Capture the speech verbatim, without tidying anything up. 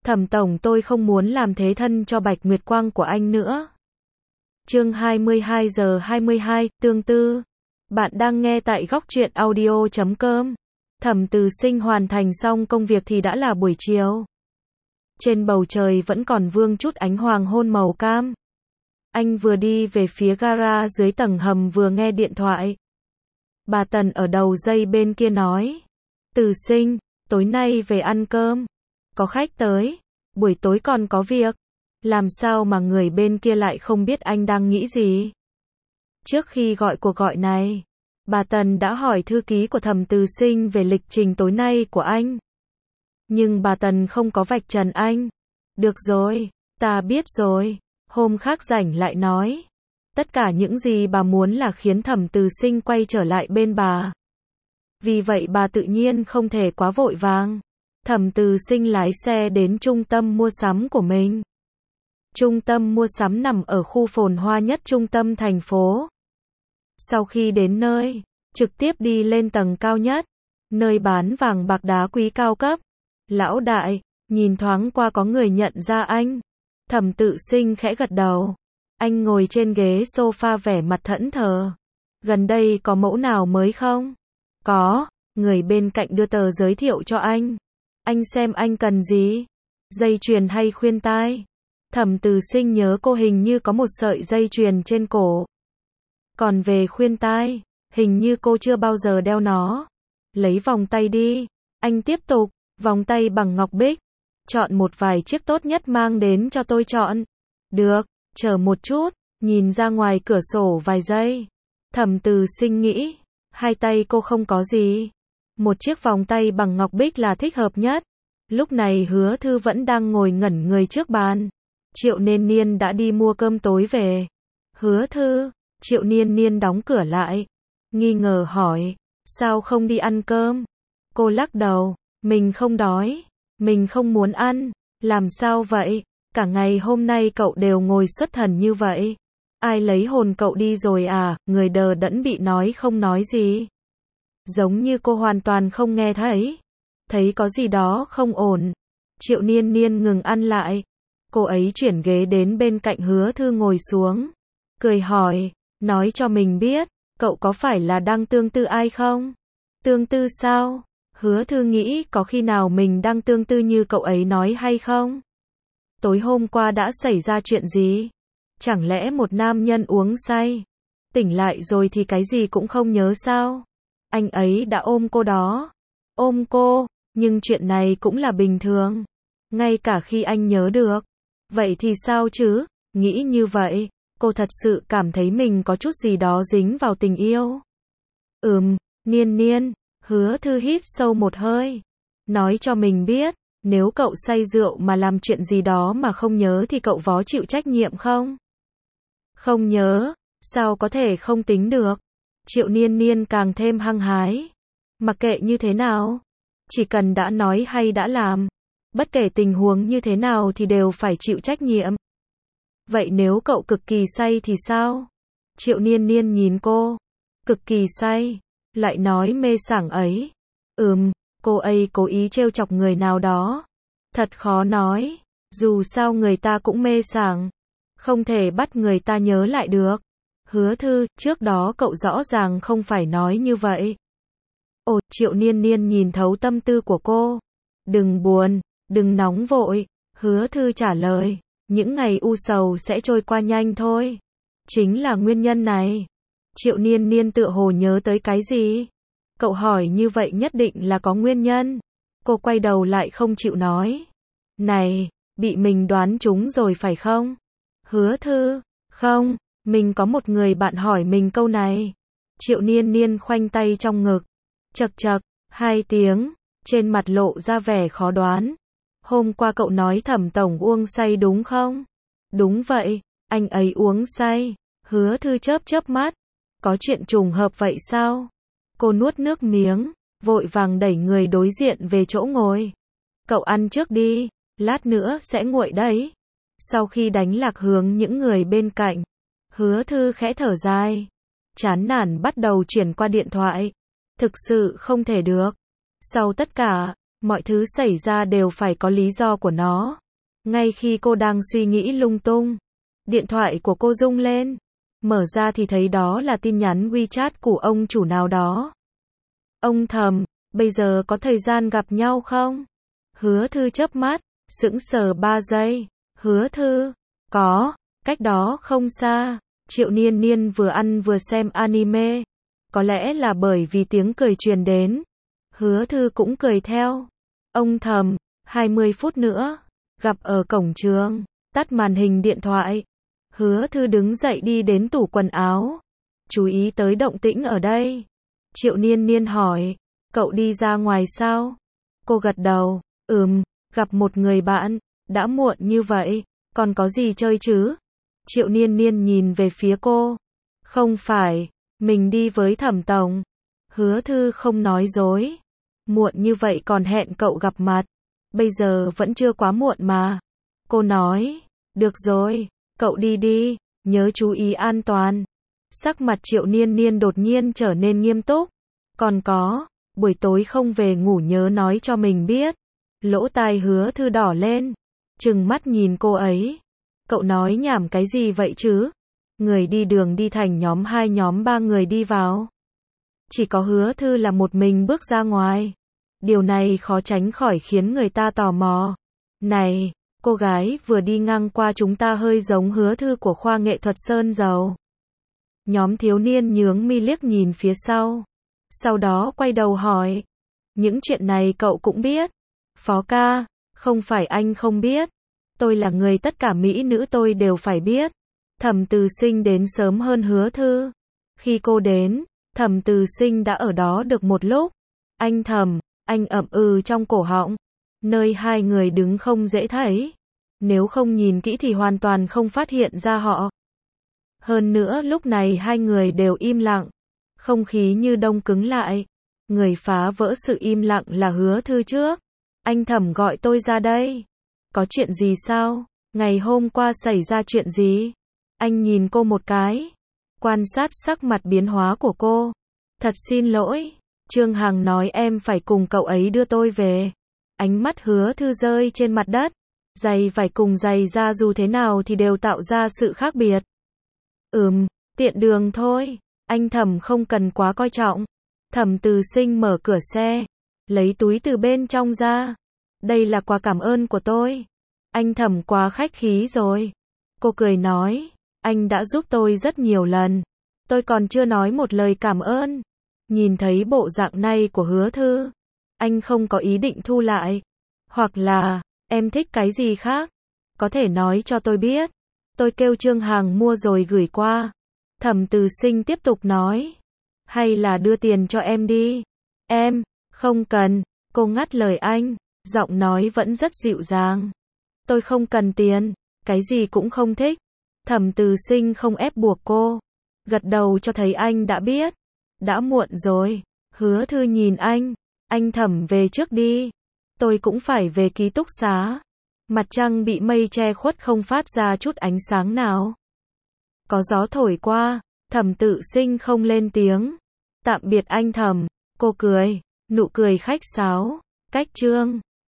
Thẩm tổng, tôi không muốn làm thế thân cho Bạch Nguyệt Quang của anh nữa. Chương hai mươi hai giờ hai mươi hai, tương tư. Bạn đang nghe tại góc truyện audio chấm com. Thẩm Từ Sinh hoàn thành xong công việc thì đã là buổi chiều. Trên bầu trời vẫn còn vương chút ánh hoàng hôn màu cam. Anh vừa đi về phía gara dưới tầng hầm vừa nghe điện thoại. Bà Tần ở đầu dây bên kia nói: Từ Sinh, tối nay về ăn cơm. Có khách tới, buổi tối còn có việc. Làm sao mà người bên kia lại không biết anh đang nghĩ gì? Trước khi gọi cuộc gọi này, bà Tần đã hỏi thư ký của Thẩm Từ Sinh về lịch trình tối nay của anh. Nhưng bà Tần không có vạch trần anh. Được rồi, ta biết rồi. Hôm khác rảnh lại nói. Tất cả những gì bà muốn là khiến Thẩm Từ Sinh quay trở lại bên bà. Vì vậy bà tự nhiên không thể quá vội vàng. Thẩm Từ Sinh lái xe đến trung tâm mua sắm của mình. Trung tâm mua sắm nằm ở khu phồn hoa nhất trung tâm thành phố. Sau khi đến nơi, trực tiếp đi lên tầng cao nhất, nơi bán vàng bạc đá quý cao cấp. Lão đại, nhìn thoáng qua có người nhận ra anh. Thẩm Từ Sinh khẽ gật đầu. Anh ngồi trên ghế sofa vẻ mặt thẫn thờ. Gần đây có mẫu nào mới không? Có, người bên cạnh đưa tờ giới thiệu cho anh. Anh xem anh cần gì? Dây chuyền hay khuyên tai? Thẩm Từ Sinh nhớ cô hình như có một sợi dây chuyền trên cổ. Còn về khuyên tai, hình như cô chưa bao giờ đeo nó. Lấy vòng tay đi. Anh tiếp tục, vòng tay bằng ngọc bích. Chọn một vài chiếc tốt nhất mang đến cho tôi chọn. Được, chờ một chút, nhìn ra ngoài cửa sổ vài giây. Thẩm Từ Sinh nghĩ, hai tay cô không có gì. Một chiếc vòng tay bằng ngọc bích là thích hợp nhất. Lúc này Hứa Thư vẫn đang ngồi ngẩn người trước bàn. Triệu Niên Niên đã đi mua cơm tối về. Hứa Thư, Triệu Niên Niên đóng cửa lại. Nghi ngờ hỏi, sao không đi ăn cơm? Cô lắc đầu, mình không đói. Mình không muốn ăn. Làm sao vậy? Cả ngày hôm nay cậu đều ngồi xuất thần như vậy. Ai lấy hồn cậu đi rồi à? Người đờ đẫn bị nói không nói gì. Giống như cô hoàn toàn không nghe thấy. Thấy có gì đó không ổn. Triệu Niên Niên ngừng ăn lại. Cô ấy chuyển ghế đến bên cạnh Hứa Thư ngồi xuống. Cười hỏi, nói cho mình biết, cậu có phải là đang tương tư ai không? Tương tư sao? Hứa Thư nghĩ có khi nào mình đang tương tư như cậu ấy nói hay không? Tối hôm qua đã xảy ra chuyện gì? Chẳng lẽ một nam nhân uống say, tỉnh lại rồi thì cái gì cũng không nhớ sao? Anh ấy đã ôm cô đó. Ôm cô, nhưng chuyện này cũng là bình thường. Ngay cả khi anh nhớ được. Vậy thì sao chứ? Nghĩ như vậy, cô thật sự cảm thấy mình có chút gì đó dính vào tình yêu. Ừm, Niên Niên, Hứa Thư hít sâu một hơi. Nói cho mình biết, nếu cậu say rượu mà làm chuyện gì đó mà không nhớ thì cậu có chịu trách nhiệm không? Không nhớ, sao có thể không tính được? Triệu Niên Niên càng thêm hăng hái. Mặc kệ như thế nào, chỉ cần đã nói hay đã làm, bất kể tình huống như thế nào thì đều phải chịu trách nhiệm. Vậy nếu cậu cực kỳ say thì sao? Triệu Niên Niên nhìn cô. Cực kỳ say, lại nói mê sảng ấy. Ừm, cô ấy cố ý trêu chọc người nào đó. Thật khó nói, dù sao người ta cũng mê sảng. Không thể bắt người ta nhớ lại được. Hứa Thư, trước đó cậu rõ ràng không phải nói như vậy. Ồ, Triệu Niên Niên nhìn thấu tâm tư của cô. Đừng buồn, đừng nóng vội. Hứa Thư trả lời, những ngày u sầu sẽ trôi qua nhanh thôi. Chính là nguyên nhân này. Triệu Niên Niên tựa hồ nhớ tới cái gì? Cậu hỏi như vậy nhất định là có nguyên nhân. Cô quay đầu lại không chịu nói. Này, bị mình đoán trúng rồi phải không? Hứa Thư, không, mình có một người bạn hỏi mình câu này. Triệu Niên Niên khoanh tay trong ngực. Chật chật, hai tiếng, trên mặt lộ ra vẻ khó đoán. Hôm qua cậu nói Thẩm tổng uống say đúng không? Đúng vậy, anh ấy uống say. Hứa Thư chớp chớp mắt. Có chuyện trùng hợp vậy sao? Cô nuốt nước miếng, vội vàng đẩy người đối diện về chỗ ngồi. Cậu ăn trước đi, lát nữa sẽ nguội đấy. Sau khi đánh lạc hướng những người bên cạnh, Hứa Thư khẽ thở dài. Chán nản bắt đầu chuyển qua điện thoại. Thực sự không thể được. Sau tất cả, Mọi thứ xảy ra đều phải có lý do của nó. Ngay khi cô đang suy nghĩ lung tung, điện thoại của cô rung lên. Mở ra thì thấy đó là tin nhắn WeChat của ông chủ nào đó. Ông Thầm, bây giờ có thời gian gặp nhau không? Hứa Thư chớp mắt, sững sờ ba giây. Hứa Thư, có, cách đó không xa. Triệu Niên Niên vừa ăn vừa xem anime. Có lẽ là bởi vì tiếng cười truyền đến. Hứa Thư cũng cười theo. Ông Thầm, hai mươi phút nữa, gặp ở cổng trường. Tắt màn hình điện thoại. Hứa Thư đứng dậy đi đến tủ quần áo. Chú ý tới động tĩnh ở đây. Triệu Niên Niên hỏi, cậu đi ra ngoài sao? Cô gật đầu, ừm, gặp một người bạn, đã muộn như vậy, còn có gì chơi chứ? Triệu Niên Niên nhìn về phía cô. Không phải, mình đi với Thẩm tổng. Hứa Thư không nói dối. Muộn như vậy còn hẹn cậu gặp mặt. Bây giờ vẫn chưa quá muộn mà. Cô nói, được rồi, cậu đi đi, nhớ chú ý an toàn. Sắc mặt Triệu Niên Niên đột nhiên trở nên nghiêm túc. Còn có, buổi tối không về ngủ nhớ nói cho mình biết. Lỗ tai Hứa Thư đỏ lên, trừng mắt nhìn cô ấy. Cậu nói nhảm cái gì vậy chứ? Người đi đường đi thành nhóm hai nhóm ba người đi vào. Chỉ có Hứa Thư là một mình bước ra ngoài. Điều này khó tránh khỏi khiến người ta tò mò. Này, cô gái vừa đi ngang qua chúng ta hơi giống Hứa Thư của khoa nghệ thuật Sơn Dầu. Nhóm thiếu niên nhướng mi liếc nhìn phía sau. Sau đó quay đầu hỏi. Những chuyện này cậu cũng biết. Phó ca, không phải anh không biết. Tôi là người tất cả mỹ nữ tôi đều phải biết. Thẩm Từ Sinh đến sớm hơn Hứa Thư. Khi cô đến, Thẩm Từ Sinh đã ở đó được một lúc. Anh Thẩm, anh ậm ừ trong cổ họng. Nơi hai người đứng không dễ thấy. Nếu không nhìn kỹ thì hoàn toàn không phát hiện ra họ. Hơn nữa lúc này hai người đều im lặng. Không khí như đông cứng lại. Người phá vỡ sự im lặng là Hứa Thư trước. Anh Thẩm gọi tôi ra đây. Có chuyện gì sao? Ngày hôm qua xảy ra chuyện gì? Anh nhìn cô một cái. Quan sát sắc mặt biến hóa của cô. Thật xin lỗi. Trương Hằng nói em phải cùng cậu ấy đưa tôi về. Ánh mắt Hứa Thư rơi trên mặt đất. Giày vải cùng giày da dù thế nào thì đều tạo ra sự khác biệt. Ừm, tiện đường thôi. Anh Thẩm không cần quá coi trọng. Thẩm Từ Sinh mở cửa xe. Lấy túi từ bên trong ra. Đây là quà cảm ơn của tôi. Anh Thẩm quá khách khí rồi. Cô cười nói. Anh đã giúp tôi rất nhiều lần. Tôi còn chưa nói một lời cảm ơn. Nhìn thấy bộ dạng này của Hứa Thư. Anh không có ý định thu lại. Hoặc là, em thích cái gì khác? Có thể nói cho tôi biết. Tôi kêu Trương Hằng mua rồi gửi qua. Thẩm Từ Sinh tiếp tục nói. Hay là đưa tiền cho em đi. Em, không cần. Cô ngắt lời anh. Giọng nói vẫn rất dịu dàng. Tôi không cần tiền. Cái gì cũng không thích. Thẩm Từ Sinh không ép buộc cô. Gật đầu cho thấy anh đã biết. Đã muộn rồi. Hứa Thư nhìn anh. Anh Thẩm về trước đi. Tôi cũng phải về ký túc xá. Mặt trăng bị mây che khuất không phát ra chút ánh sáng nào. Có gió thổi qua. Thẩm Tự Sinh không lên tiếng. Tạm biệt anh Thẩm. Cô cười. Nụ cười khách sáo. Cách Trương.